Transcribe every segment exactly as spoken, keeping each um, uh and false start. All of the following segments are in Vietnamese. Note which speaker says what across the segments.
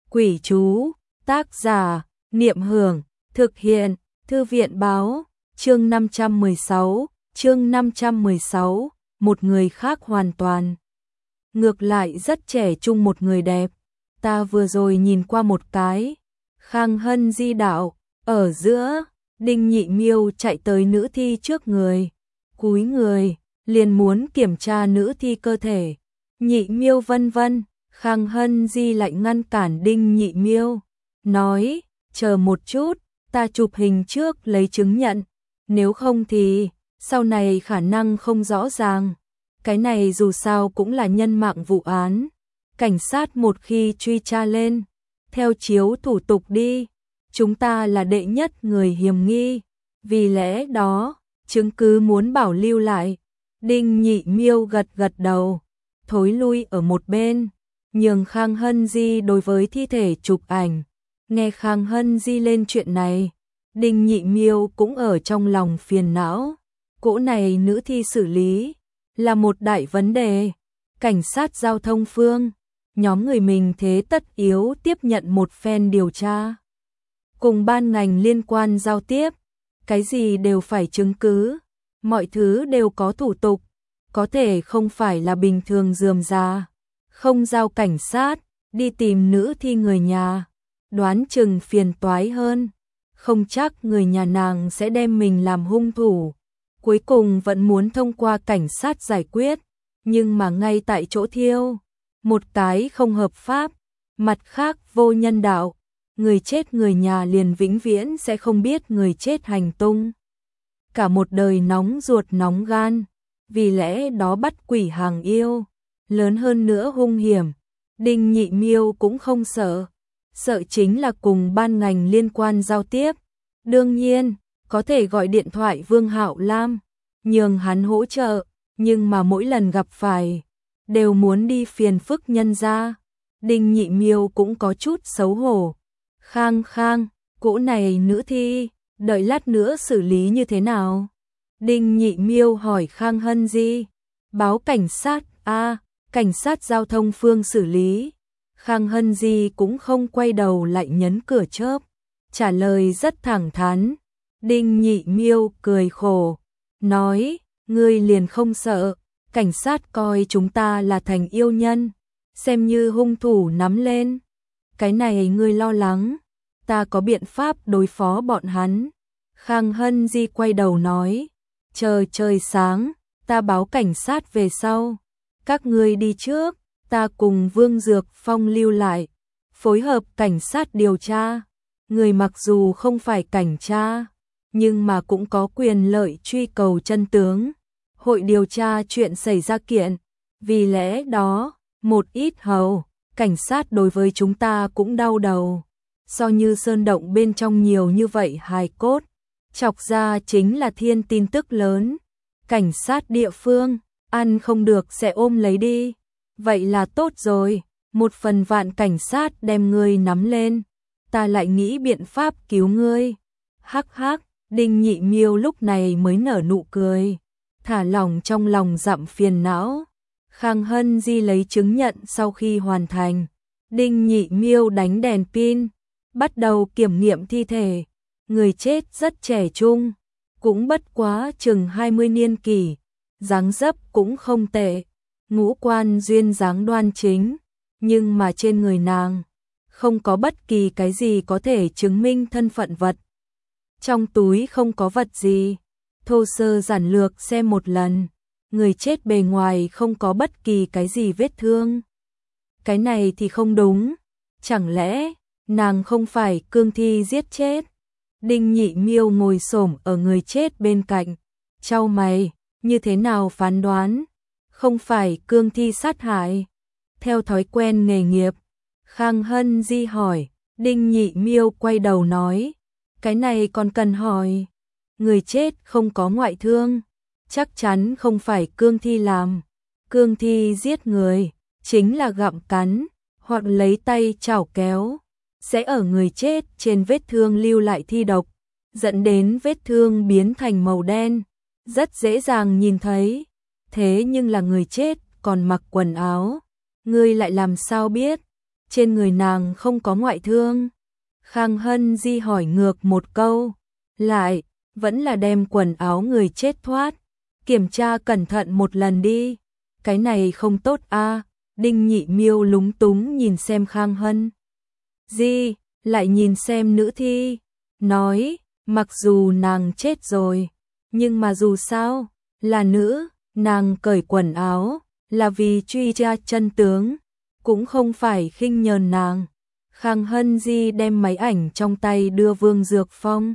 Speaker 1: Quỷ chú, tác giả, Niệm Hưởng, thực hiện, Thư viện báo, chương năm trăm mười sáu, chương năm trăm mười sáu, một người khác hoàn toàn. Ngược lại rất trẻ trung một người đẹp, ta vừa rồi nhìn qua một cái, Khang Hân Di đạo, ở giữa, Đinh Nhị Miêu chạy tới nữ thi trước người, cúi người, liền muốn kiểm tra nữ thi cơ thể. Nhị Miêu vân vân, Khang Hân Di lại ngăn cản Đinh Nhị Miêu, nói, chờ một chút, ta chụp hình trước lấy chứng nhận, nếu không thì, sau này khả năng không rõ ràng. Cái này dù sao cũng là nhân mạng vụ án, cảnh sát một khi truy tra lên, theo chiếu thủ tục đi, chúng ta là đệ nhất người hiểm nghi, vì lẽ đó, chứng cứ muốn bảo lưu lại. Đinh Nhị Miêu gật gật đầu, thối lui ở một bên, nhường Khang Hân Di đối với thi thể chụp ảnh. Nghe Khang Hân Di lên chuyện này, Đinh Nhị Miêu cũng ở trong lòng phiền não, cỗ này nữ thi xử lý là một đại vấn đề. Cảnh sát giao thông phương, nhóm người mình thế tất yếu tiếp nhận một phen điều tra, cùng ban ngành liên quan giao tiếp, cái gì đều phải chứng cứ, mọi thứ đều có thủ tục, có thể không phải là bình thường rườm rà, không giao cảnh sát, đi tìm nữ thi người nhà, đoán chừng phiền toái hơn, không chắc người nhà nàng sẽ đem mình làm hung thủ, cuối cùng vẫn muốn thông qua cảnh sát giải quyết, nhưng mà ngay tại chỗ thiêu, một cái không hợp pháp, mặt khác vô nhân đạo, người chết người nhà liền vĩnh viễn sẽ không biết người chết hành tung. Cả một đời nóng ruột nóng gan, vì lẽ đó bắt quỷ hàng yêu, lớn hơn nữa hung hiểm, Đinh Nhị Miêu cũng không sợ, sợ chính là cùng ban ngành liên quan giao tiếp, đương nhiên, có thể gọi điện thoại Vương Hạo Lam, nhường hắn hỗ trợ, nhưng mà mỗi lần gặp phải, đều muốn đi phiền phức nhân ra, Đinh Nhị Miêu cũng có chút xấu hổ. Khang Khang, cỗ này nữ thi, đợi lát nữa xử lý như thế nào? Đinh Nhị Miêu hỏi Khang Hân Di, báo cảnh sát, a, cảnh sát giao thông phương xử lý. Khang Hân Di cũng không quay đầu lại nhấn cửa chớp, trả lời rất thẳng thắn. Đinh Nhị Miêu cười khổ, nói, ngươi liền không sợ, cảnh sát coi chúng ta là thành yêu nhân, xem như hung thủ nắm lên. Cái này ngươi lo lắng, ta có biện pháp đối phó bọn hắn. Khang Hân Di quay đầu nói, chờ trời sáng, ta báo cảnh sát về sau. Các ngươi đi trước, ta cùng Vương Dược Phong lưu lại, phối hợp cảnh sát điều tra. Người mặc dù không phải cảnh tra, nhưng mà cũng có quyền lợi truy cầu chân tướng. Hội điều tra chuyện xảy ra kiện, vì lẽ đó, một ít hầu, cảnh sát đối với chúng ta cũng đau đầu. So như sơn động bên trong nhiều như vậy hài cốt, chọc ra chính là thiên tin tức lớn. Cảnh sát địa phương, ăn không được sẽ ôm lấy đi. Vậy là tốt rồi, một phần vạn cảnh sát đem ngươi nắm lên, ta lại nghĩ biện pháp cứu ngươi. Hắc hắc, Đinh Nhị Miêu lúc này mới nở nụ cười, thả lỏng trong lòng dặm phiền não. Khang Hân Di lấy chứng nhận sau khi hoàn thành, Đinh Nhị Miêu đánh đèn pin, bắt đầu kiểm nghiệm thi thể. Người chết rất trẻ trung, cũng bất quá chừng hai mươi niên kỷ, dáng dấp cũng không tệ, ngũ quan duyên dáng đoan chính, nhưng mà trên người nàng không có bất kỳ cái gì có thể chứng minh thân phận vật. Trong túi không có vật gì, thô sơ giản lược xem một lần, người chết bề ngoài không có bất kỳ cái gì vết thương. Cái này thì không đúng, chẳng lẽ nàng không phải cương thi giết chết? Đinh Nhị Miêu ngồi xổm ở người chết bên cạnh, chau mày, như thế nào phán đoán? Không phải cương thi sát hại. Theo thói quen nghề nghiệp, Khang Hân Di hỏi, Đinh Nhị Miêu quay đầu nói, cái này còn cần hỏi. Người chết không có ngoại thương, chắc chắn không phải cương thi làm. Cương thi giết người, chính là gặm cắn, hoặc lấy tay chảo kéo, sẽ ở người chết trên vết thương lưu lại thi độc, dẫn đến vết thương biến thành màu đen, rất dễ dàng nhìn thấy. Thế nhưng là người chết còn mặc quần áo, ngươi lại làm sao biết? trên người nàng không có ngoại thương. Khang Hân Di hỏi ngược một câu, lại, vẫn là đem quần áo người chết thoát, kiểm tra cẩn thận một lần đi, cái này không tốt a. Đinh Nhị Miêu lúng túng nhìn xem Khang Hân Di, lại nhìn xem nữ thi, nói, mặc dù nàng chết rồi, nhưng mà dù sao, là nữ, nàng cởi quần áo, là vì truy tra chân tướng, cũng không phải khinh nhờn nàng. Khang Hân Di đem máy ảnh trong tay đưa Vương Dược Phong,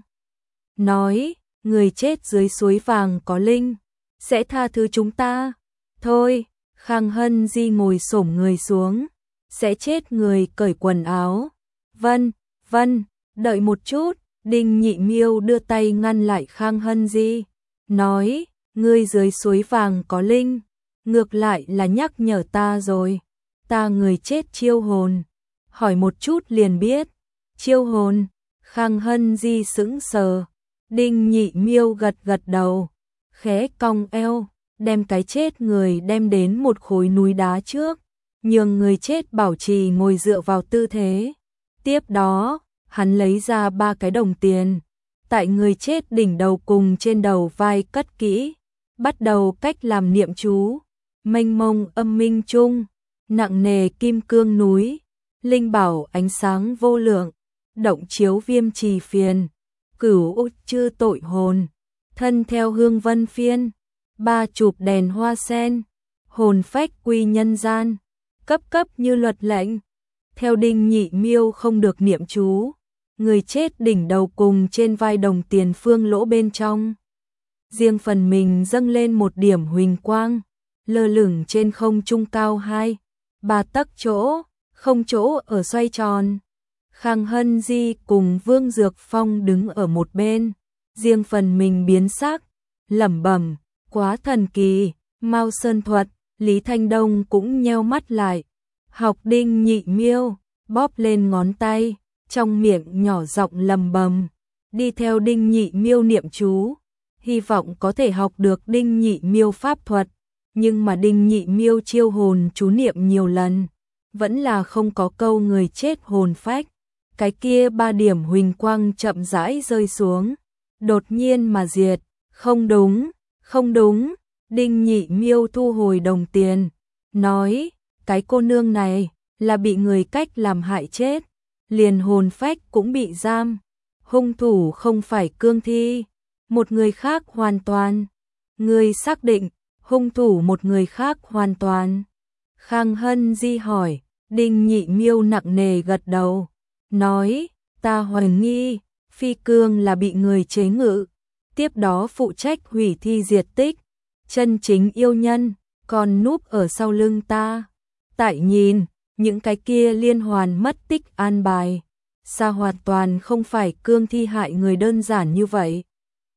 Speaker 1: nói, người chết dưới suối vàng có linh, sẽ tha thứ chúng ta. Thôi, Khang Hân Di ngồi xổm người xuống, sẽ chết người cởi quần áo. Vân, vân, đợi một chút, Đinh Nhị Miêu đưa tay ngăn lại Khang Hân Di, nói, ngươi dưới suối vàng có linh, ngược lại là nhắc nhở ta rồi, ta người chết chiêu hồn, hỏi một chút liền biết, chiêu hồn. Khang Hân Di sững sờ, Đinh Nhị Miêu gật gật đầu, khẽ cong eo, đem cái chết người đem đến một khối núi đá trước, nhường người chết bảo trì ngồi dựa vào tư thế. Tiếp đó, hắn lấy ra ba cái đồng tiền, tại người chết đỉnh đầu cùng trên đầu vai cất kỹ, bắt đầu cách làm niệm chú, mênh mông âm minh chung, nặng nề kim cương núi, linh bảo ánh sáng vô lượng, động chiếu viêm trì phiền, cửu út chư tội hồn, thân theo hương vân phiên, ba chụp đèn hoa sen, hồn phách quy nhân gian, cấp cấp như luật lệnh. Theo Đinh Nhị Miêu không được niệm chú, người chết đỉnh đầu cùng trên vai đồng tiền phương lỗ bên trong, riêng phần mình dâng lên một điểm huỳnh quang, lơ lửng trên không trung cao hai, ba tấc chỗ, không chỗ ở xoay tròn. Khang Hân Di cùng Vương Dược Phong đứng ở một bên, riêng phần mình biến sắc, lẩm bẩm, quá thần kỳ. Mao Sơn Thuật, Lý Thanh Đông cũng nheo mắt lại, học Đinh Nhị Miêu, bóp lên ngón tay, trong miệng nhỏ giọng lầm bầm, đi theo Đinh Nhị Miêu niệm chú, hy vọng có thể học được Đinh Nhị Miêu pháp thuật, nhưng mà Đinh Nhị Miêu chiêu hồn chú niệm nhiều lần, vẫn là không có câu người chết hồn phách. Cái kia ba điểm huỳnh quang chậm rãi rơi xuống, đột nhiên mà diệt, không đúng, không đúng. Đinh Nhị Miêu thu hồi đồng tiền, nói, cái cô nương này là bị người cách làm hại chết, liền hồn phách cũng bị giam, hung thủ không phải Cương Thi, một người khác hoàn toàn. Người xác định, hung thủ một người khác hoàn toàn. Khang Hân Di hỏi, Đinh Nhị Miêu nặng nề gật đầu, nói, ta hoài nghi, Phi Cương là bị người chế ngự, tiếp đó phụ trách hủy thi diệt tích. Chân chính yêu nhân, còn núp ở sau lưng ta. Tại nhìn, những cái kia liên hoàn mất tích an bài, sao hoàn toàn không phải Cương Thi hại người đơn giản như vậy.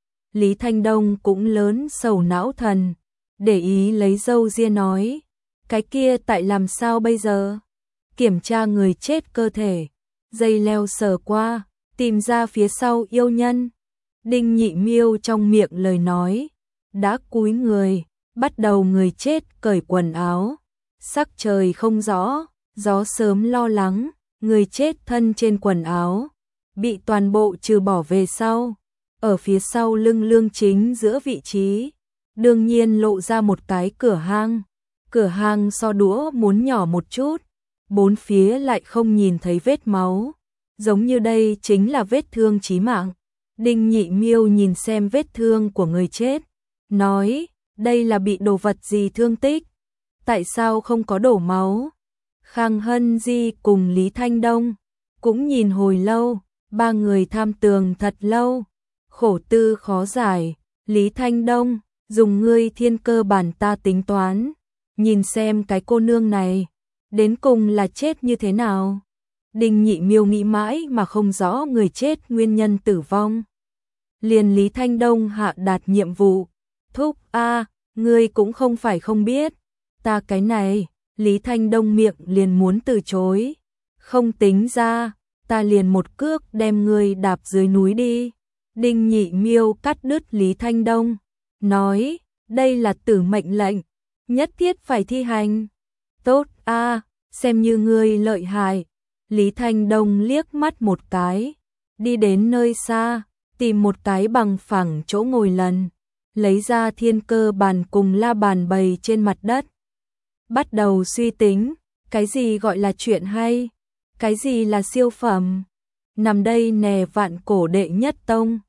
Speaker 1: Lý Thanh Đông cũng lớn sầu não thần, để ý lấy râu ria nói, cái kia tại làm sao bây giờ? Kiểm tra người chết cơ thể, dây leo sờ qua, tìm ra phía sau yêu nhân. Đinh Nhị Miêu trong miệng lời nói, đã cúi người, bắt đầu người chết cởi quần áo, sắc trời không rõ, gió sớm lo lắng, người chết thân trên quần áo, bị toàn bộ trừ bỏ về sau, ở phía sau lưng lương chính giữa vị trí, đương nhiên lộ ra một cái cửa hang, cửa hang so đũa muốn nhỏ một chút, bốn phía lại không nhìn thấy vết máu, giống như đây chính là vết thương chí mạng. Đinh Nhị Miêu nhìn xem vết thương của người chết, nói, đây là bị đồ vật gì thương tích, tại sao không có đổ máu? Khang Hân Di cùng Lý Thanh Đông cũng nhìn hồi lâu, ba người tham tường thật lâu, khổ tư khó giải. Lý Thanh Đông, dùng ngươi thiên cơ bản ta tính toán, nhìn xem cái cô nương này, đến cùng là chết như thế nào? Đinh Nhị Miêu nghĩ mãi mà không rõ người chết nguyên nhân tử vong. Liền Lý Thanh Đông hạ đạt nhiệm vụ, thúc a, ngươi cũng không phải không biết, ta cái này, Lý Thanh Đông miệng liền muốn từ chối, không tính ra, ta liền một cước đem ngươi đạp dưới núi đi. Đinh Nhị Miêu cắt đứt Lý Thanh Đông, nói, đây là tử mệnh lệnh, nhất thiết phải thi hành. Tốt a, xem như ngươi lợi hại. Lý Thanh Đông liếc mắt một cái, đi đến nơi xa, tìm một cái bằng phẳng chỗ ngồi lần, lấy ra thiên cơ bàn cùng la bàn bày trên mặt đất. Bắt đầu suy tính, cái gì gọi là chuyện hay, cái gì là siêu phẩm. Nằm đây nè vạn cổ đệ nhất tông,